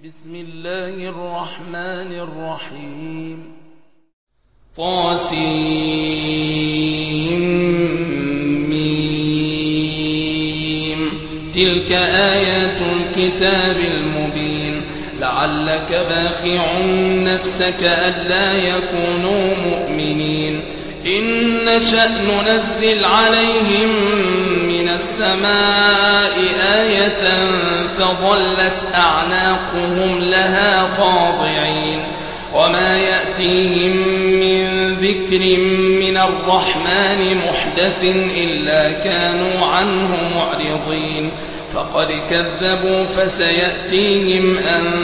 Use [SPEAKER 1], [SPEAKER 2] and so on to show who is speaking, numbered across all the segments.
[SPEAKER 1] بسم الله الرحمن الرحيم. طاسيم. تلك آيات الكتاب المبين. لعلك باخع نفسك ألا يكونوا مؤمنين. إن نشأ ننزل عليهم من السماء آية فظلت أعناقهم لها خاضعين وما يأتيهم من ذكر من الرحمن محدث إلا كانوا عنه معرضين. فقد كذبوا فسيأتيهم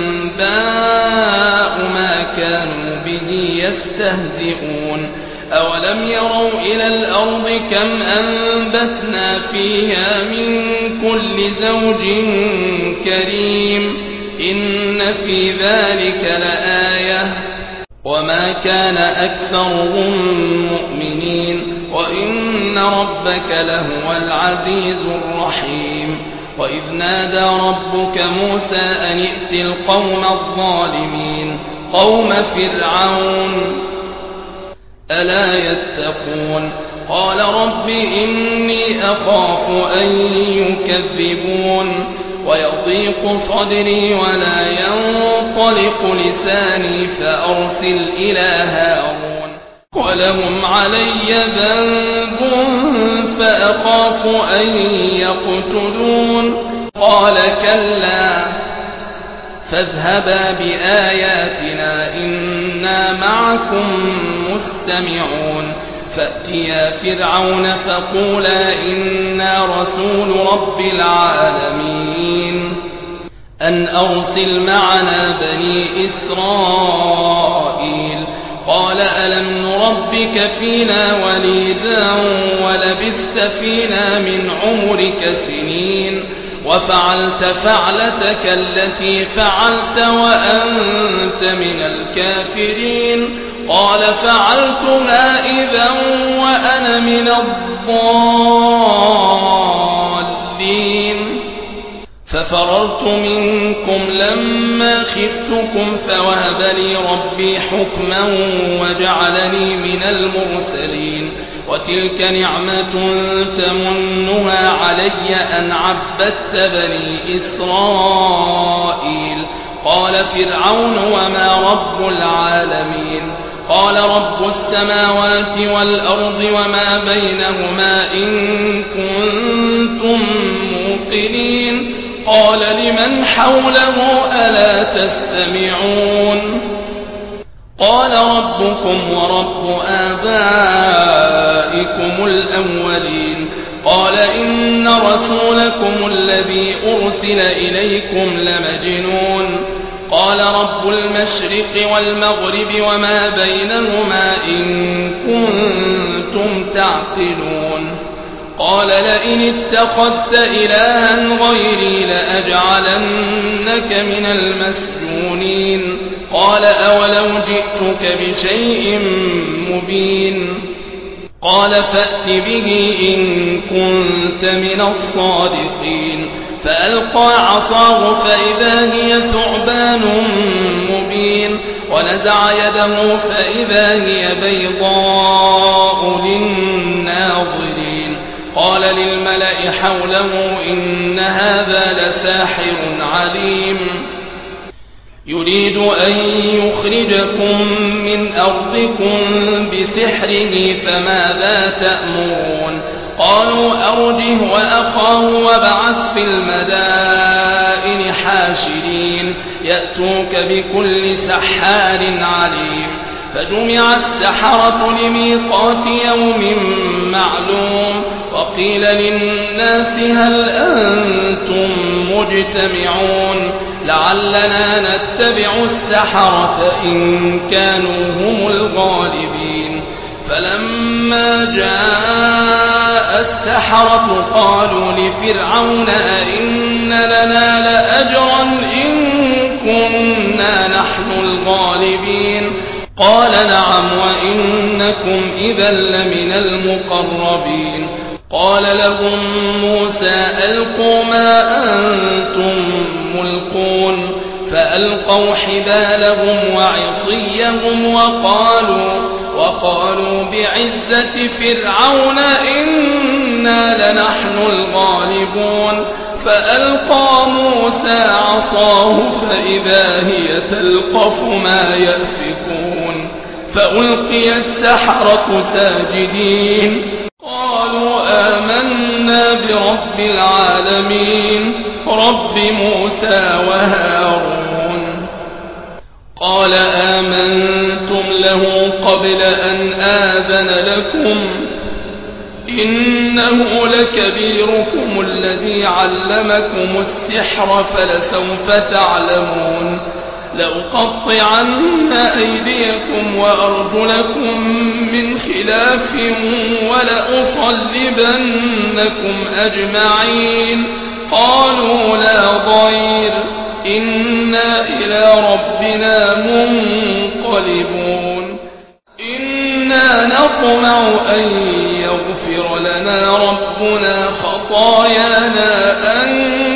[SPEAKER 1] أنباء ما كانوا به يستهزئون. أولم يروا إلى الأرض كم أنبتنا فيها من كل زوج كريم إن في ذلك لآية وما كان أكثرهم مؤمنين وإن ربك لهو العزيز الرحيم. وإذ نادى ربك موسى أن ائت القوم الظالمين قوم فرعون ألا يتقون. قال رب إني أخاف أن يكذبون ويضيق صدري ولا ينطلق لساني فأرسل إلى هارون ولهم علي ذنب فأخاف أن يقتلون. قال كلا فاذهبا بآياتنا إنا معكم مستمعون. فأتيا فرعون فقولا إنا رسول رب العالمين أن أرسل معنا بني إسرائيل. قال ألم نربك فينا وليدا ولبثت فينا من عمرك سنين وفعلت فعلتك التي فعلت وأنت من الكافرين. قال فعلتها إذا وأنا من الضالين. ففررت منكم لما خفتكم فوهب لي ربي حكما وجعلني من المرسلين. وتلك نعمة تمنها علي أن عبدت بني إسرائيل. قال فرعون وما رب العالمين. قال رب السماوات والأرض وما بينهما إن كنتم موقنين. قال لمن حوله ألا تستمعون. قال ربكم ورب آبائكم الأولين. قال إن رسولكم الذي أرسل إليكم لمجنون. قال رب المشرق والمغرب وما بينهما إن كنتم تعقلون. قال لئن اتخذت إلها غيري لأجعلنك من المسجونين. قال أولو جئتك بشيء مبين. قال فأت به إن كنت من الصادقين. فألقى عصاه فإذا هي ثعبان مبين ونزع يده فإذا هي بيضاء للناظرين. قال للملأ حوله إن هذا لساحر عليم يريد أن يخرجكم من أرضكم بسحره فماذا تأمرون. قالوا أرجه وأخاه وابعث في المدائن حاشرين يأتوك بكل سحار عليم. فجمع السحرة لميقات يوم معلوم. وقيل للناس هل أنتم مجتمعون لعلنا نتبع السحرة إن كانوا هم الغالبين. فلما جاء السحرة قالوا لفرعون أئن لنا لأجرا إن كنا نحن الغالبين. قال نعم وإنكم إذا لمن المقربين. قال لهم موسى ألقوا ما أنتم ملقون فألقوا حبالهم وعصيهم وقالوا بعزة فرعون إنا لنحن الغالبون فألقى موسى عصاه فإذا هي تلقف ما يأفكون فألقي السحرة ساجدين قالوا آمنا برب العالمين رب موسى وهارون قال آمنتم له قبل أن آذن لكم إنه لكبيركم الذي علمكم السحر فلسوف تعلمون لأقطعن أيديكم وأرجلكم من خلاف ولأصلبنكم أجمعين قالوا لا ضير إنا إلى ربنا منقلبون إنا نطمع أن يغفر لنا ربنا خطايانا أن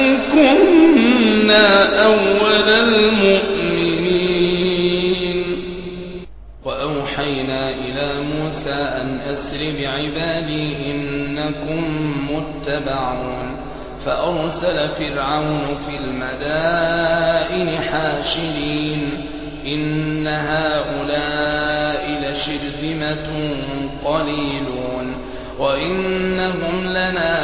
[SPEAKER 1] كنا أول المؤمنين وأوحينا إلى موسى أن أسر بعبادي إنكم متبعون فأرسل فرعون في المدائن حاشرين إن هؤلاء لشرذمة قليلون وإنهم لنا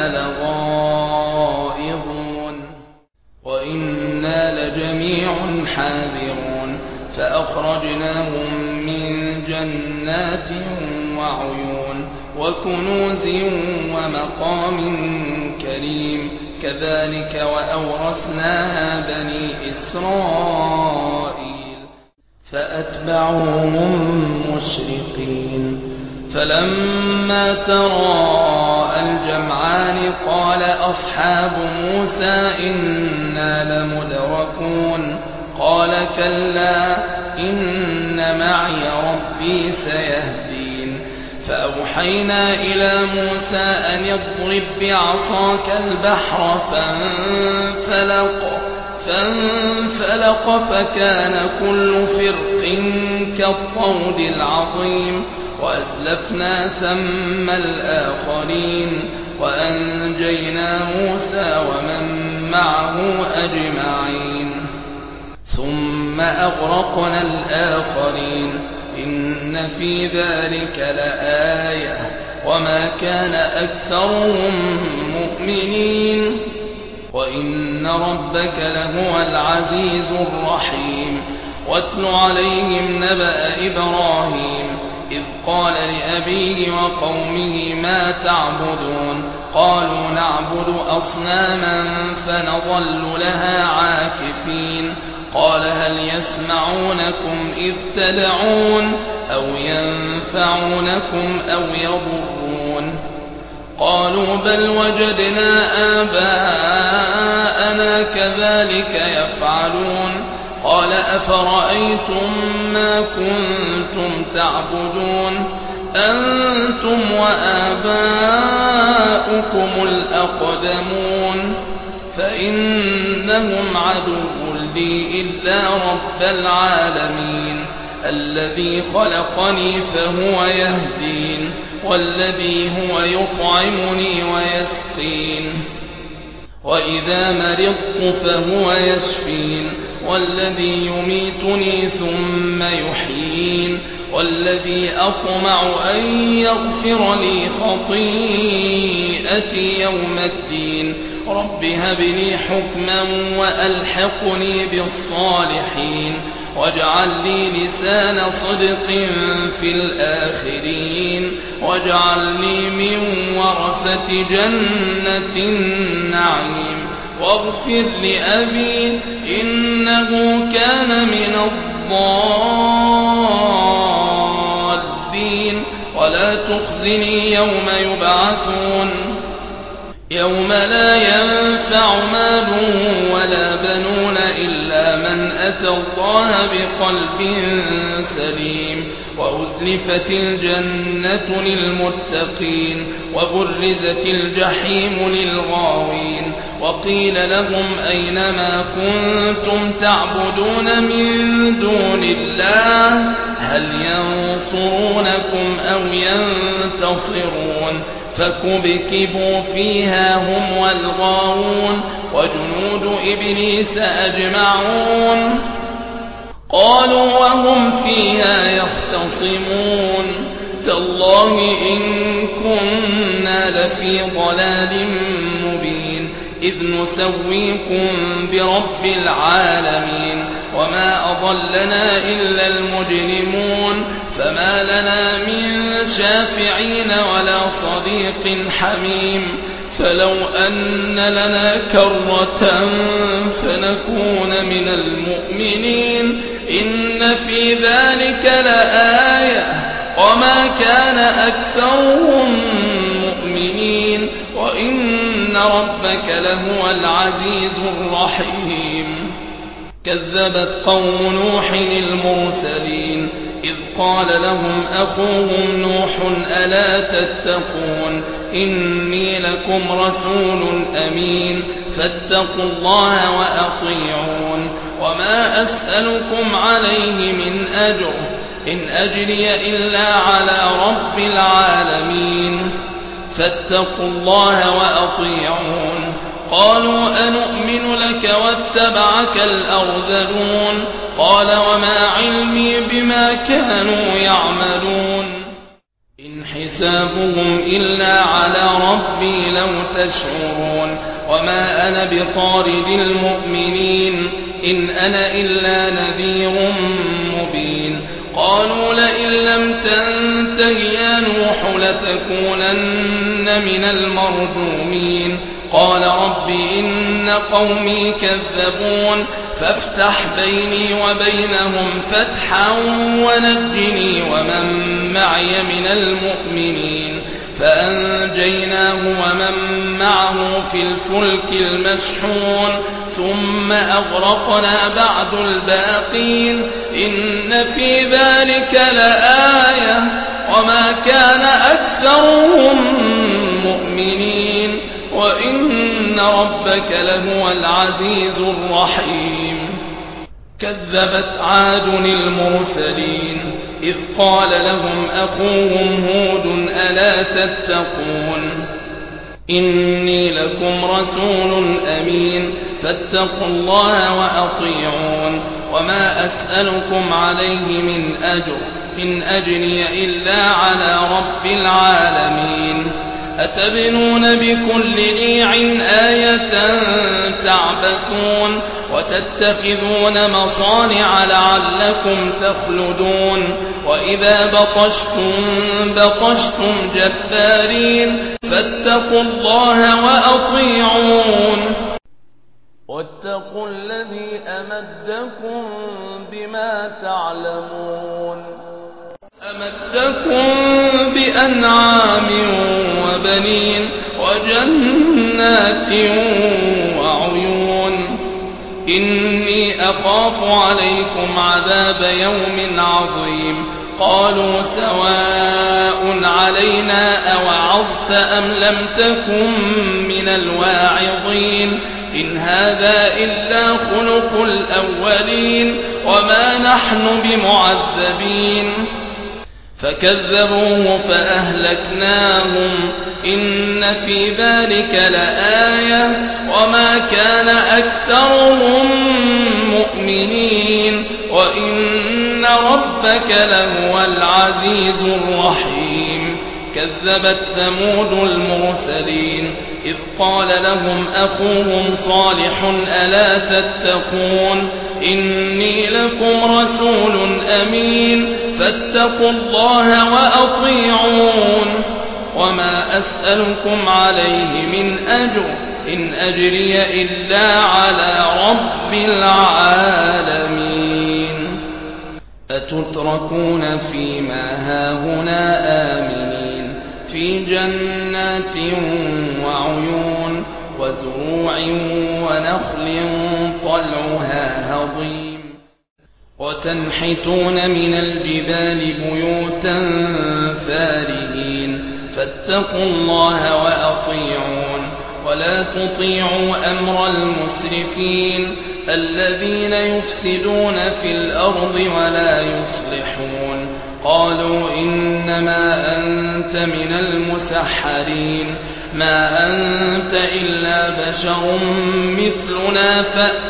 [SPEAKER 1] لغائظون وإنا لجميع حاذرون فأخرجناهم من جنات وعيون وكنوز ومقام كريم كذلك وأورثناها بني إسرائيل فأتبعوهم مشرقين فلما تراءى الجمعان قال أصحاب موسى إنا لمدركون قال كلا إن معي ربي سيهدين فأوحينا إلى موسى أن يضرب بعصاك البحر فانفلق فكان كل فرق كالطود العظيم وأزلفنا ثم الآخرين وأنجينا موسى ومن معه أجمعين ثم أغرقنا الآخرين إن في ذلك لآية وما كان أكثرهم مؤمنين وإن ربك لهو العزيز الرحيم واتل عليهم نبأ إبراهيم إذ قال لأبيه وقومه ما تعبدون قالوا نعبد أصناما فنظل لها عاكفين قال هل يسمعونكم إذ تدعون أو ينفعونكم أو يضرون قالوا بل وجدنا آباءنا كذلك يفعلون قال أفرأيتم ما كنتم تعبدون أنتم وآباؤكم الأقدمون فإنهم عدو لي إلا رب العالمين الذي خلقني فهو يهدين والذي هو يطعمني ويسقين وإذا مرضت فهو يشفين والذي يميتني ثم يحيين والذي أطمع أن يغفر لي خطيئتي يوم الدين رب هب لي حكما وألحقني بالصالحين واجعل لي لسان صدق في الآخرين واجعلني من ورثة جنة النعيم واغفر لأبي إنه كان من الضالين ولا تخزني يوم يبعثون يوم لا ينفع مال ولا بنون إلا من أتى الله بقلب سليم وأزلفت الجنة للمتقين وبرزت الجحيم للغاوين وقيل لهم أين ما كنتم تعبدون من دون الله هل ينصرونكم أو ينتصرون فكبكبوا فيها هم والغاوون وجنود إبليس أجمعون قالوا وهم فيها يختصمون تالله إن كنا لفي ضلال مبين إذ نسويكم برب العالمين وما أضلنا إلا المجرمون فما لنا من شافعين ولا صديق حميم فلو أن لنا كرة فنكون من المؤمنين إن في ذلك لآية وما كان أكثرهم مؤمنين وإن ربك لهو العزيز الرحيم كذبت قوم نوح المرسلين إذ قال لهم أخوهم نوح ألا تتقون إني لكم رسول أمين فاتقوا الله وأطيعون وما أسألكم عليه من أجر إن أجري إلا على رب العالمين فاتقوا الله وأطيعون قالوا أنؤمن لك واتبعك الأرذلون قال وما علمي بما كانوا يعملون إن حسابهم إلا على ربي لو تشعرون وما أنا بطارد المؤمنين إن أنا إلا نذير مبين قالوا لئن لم تنته يا نوح لتكونن من المرجومين قال رب إن قومي كذبون فافتح بيني وبينهم فتحا ونجني ومن معي من المؤمنين فأنجيناه ومن معه في الفلك المشحون ثم أغرقنا بعد الباقين إن في ذلك لآية وما كان أكثرهم مؤمنين وإن ربك لهو العزيز الرحيم كذبت عاد المرسلين إذ قال لهم أخوهم هود ألا تتقون إني لكم رسول أمين فاتقوا الله وأطيعون وما أسألكم عليه من أجر إن أجري إلا على رب العالمين أتبنون بكل ريع آية تعبثون وتتخذون مصانع لعلكم تخلدون وإذا بطشتم جبارين فاتقوا الله وأطيعون واتقوا الذي أمدكم بما تعلمون أمدكم بأنعام وبنين وجنات وعيون إني أخاف عليكم عذاب يوم عظيم قالوا سواء علينا أوعظت أم لم تكن من الواعظين إن هذا إلا خلق الأولين وما نحن بمعذبين فكذبوه فأهلكناهم إن في ذلك لآية وما كان أكثرهم مؤمنين وإن ربك لهو العزيز الرحيم كذبت ثمود المرسلين إذ قال لهم أخوهم صالح ألا تتقون إني لكم رسول أمين فاتقوا الله وأطيعون وما أسألكم عليه من أجر إن أجري إلا على رب العالمين أتتركون فيما هاهنا آمنين في جنات وعيون وزروع ونخل طلعها هضيم وتنحتون من الجبال بيوتا فارهين فاتقوا الله وأطيعون ولا تطيعوا أمر المسرفين الذين يفسدون في الأرض ولا يصلحون. قالوا إنما أنت من المسحرين ما أنت إلا بشر مثلنا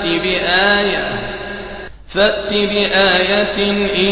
[SPEAKER 1] فأت بآية إن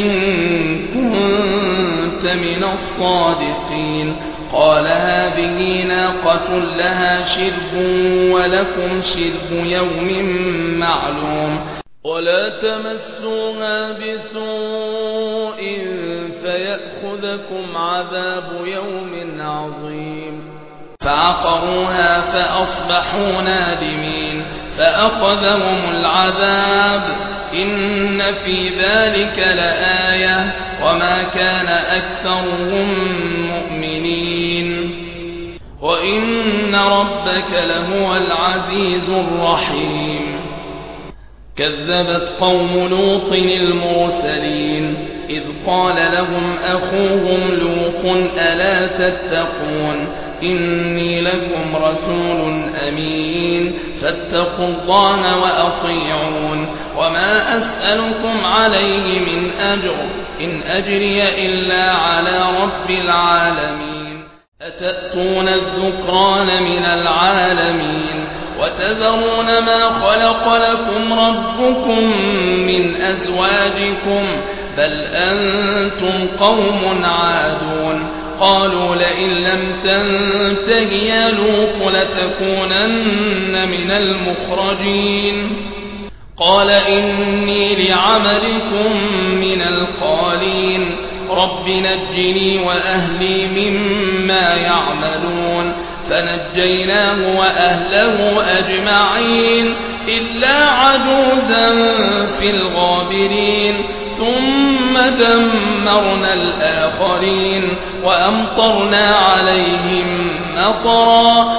[SPEAKER 1] كنت من الصادقين. قال هذه ناقة لها شرب ولكم شرب يوم معلوم ولا تمسوها بسوء فيأخذكم عذاب يوم عظيم. فعقروها فأصبحوا نادمين فأخذهم العذاب إن في ذلك لآية وما كان أكثرهم مؤمنين وإن ربك لهو العزيز الرحيم. كذبت قوم لوط المرسلين إذ قال لهم أخوهم لوط ألا تتقون إني لكم رسول أمين فاتقوا الله وأطيعون وما أسألكم عليه من أجر إن أجري إلا على رب العالمين. أتأتون الذكران من العالمين وتذرون ما خلق لكم ربكم من أزواجكم بل أنتم قوم عادون. قالوا لئن لم تنته يا لوط لتكونن من المخرجين. قال إني لعملكم من القالين رب نجني وأهلي مما يعملون. فنجيناه وأهله أجمعين إلا عجوزا في الغابرين ثم دمرنا الآخرين وأمطرنا عليهم مطرا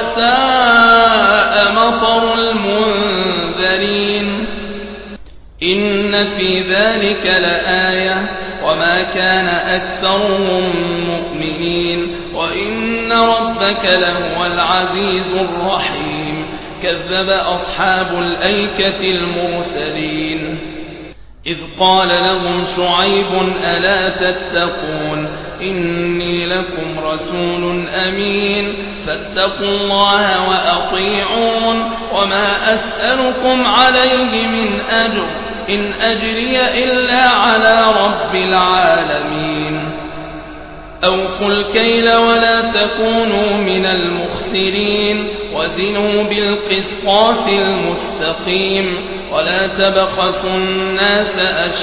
[SPEAKER 1] فساء مطر المنذرين. إن في ذلك لآية وما كان أكثرهم مؤمنين وإن ربك لهو العزيز الرحيم. كذب أصحاب الأيكة المرسلين إذ قال لهم شعيب ألا تتقون إني لكم رسول أمين فاتقوا الله وأطيعون وما أسألكم عليه من أجر إن أجري إلا على رب العالمين. أوفوا الكيل ولا تكونوا من المخسرين وزنوا بالقسطاس المستقيم ولا تبخسوا الناس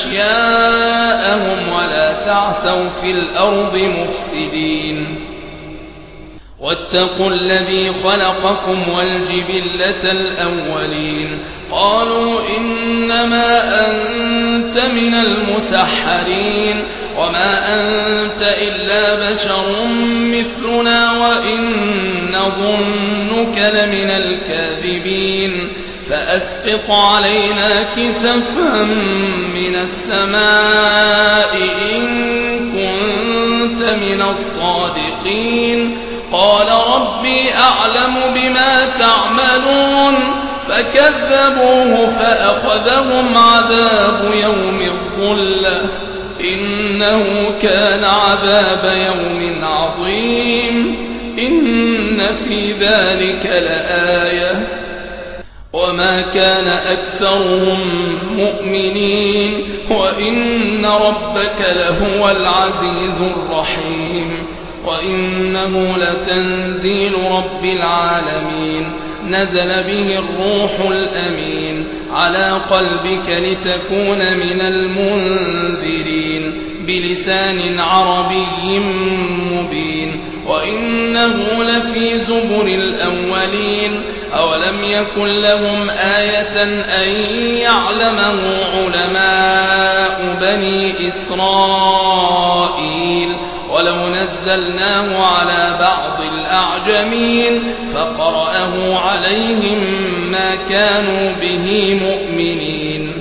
[SPEAKER 1] أشياءهم ولا تعثوا في الأرض مفسدين. واتقوا الذي خلقكم والجبلة الأولين. قالوا إنما أنت من المسحرين وما أنت إلا بشر مثلنا وإن نظنك لمن الكاذبين. فأسقط علينا كسفا من السماء إن كنت من الصادقين. قال ربي أعلم بما تعملون فكذبوه فأخذهم عذاب يوم الظلة إنه كان عذاب يوم عظيم. إن في ذلك لآية وما كان أكثرهم مؤمنين وإن ربك لهو العزيز الرحيم. وإنه لتنزيل رب العالمين نزل به الروح الأمين على قلبك لتكون من المنذرين بلسان عربي مبين. وإنه لفي زبر الأولين. أولم يكن لهم آية أن يعلمه علماء بني إسرائيل ولو نزلناه على بعض الأعجمين فقرأه عليهم ما كانوا به مؤمنين.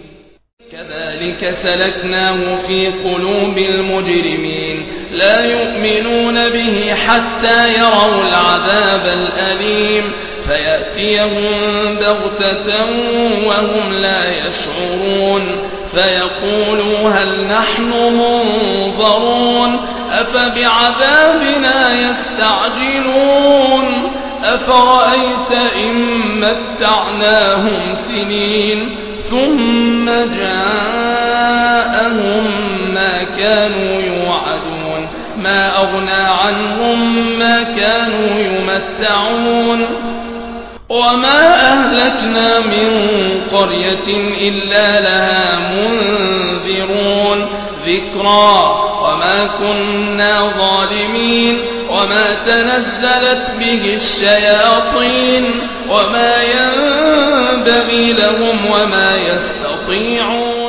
[SPEAKER 1] كذلك سلكناه في قلوب المجرمين لا يؤمنون به حتى يروا العذاب الأليم. فيأتيهم بغتة وهم لا يشعرون فيقولوا هل نحن منظرون أفبعذابنا يستعجلون أفرأيت إن متعناهم سنين ثم جاءهم ما كانوا يوعدون ما أغنى عنهم ما كانوا يمتعون وما أهلكنا من قرية إلا لها منذرون ذكرى وما كنا ظالمين وما تنزلت به الشياطين وما ينبغي لهم وما يستطيعون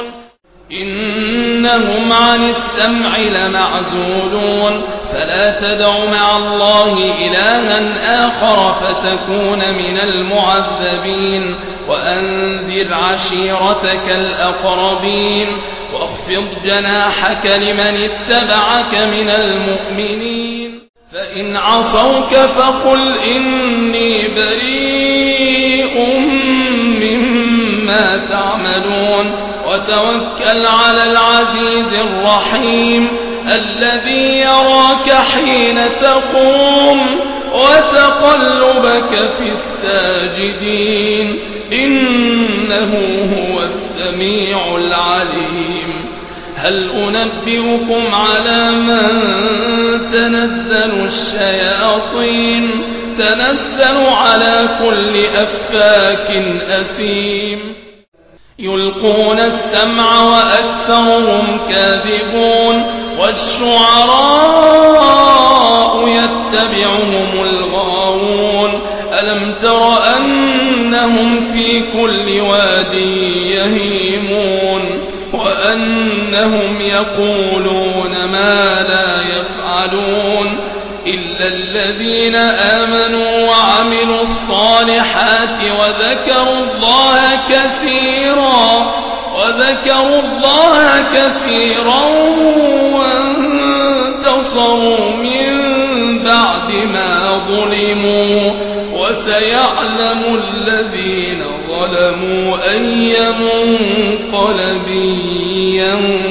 [SPEAKER 1] إنهم عن السمع لمعزولون فلا تدع مع الله إلها آخر فتكون من المعذبين وأنذر عشيرتك الأقربين واخفض جناحك لمن اتبعك من المؤمنين فإن عصوك فقل إني بريء مما تعملون وتوكل على العزيز الرحيم الذي يراك حين تقوم وتقلبك في الساجدين إنه هو السميع العليم هل أنبئكم على من تنزل الشياطين تنزل على كل أفاك أثيم يلقون السمع وأكثرهم كاذبون والشعراء يتبعهم الغاوون ألم تر أنهم في كل واد يهيمون وأنهم يقولون ما لا يفعلون إلا الذين آمنوا وعملوا الصالحات وذكروا الله كثيرا وانتصروا من بعد ما ظلموا وسيعلم الذين ظلموا أي منقلب ينقلبون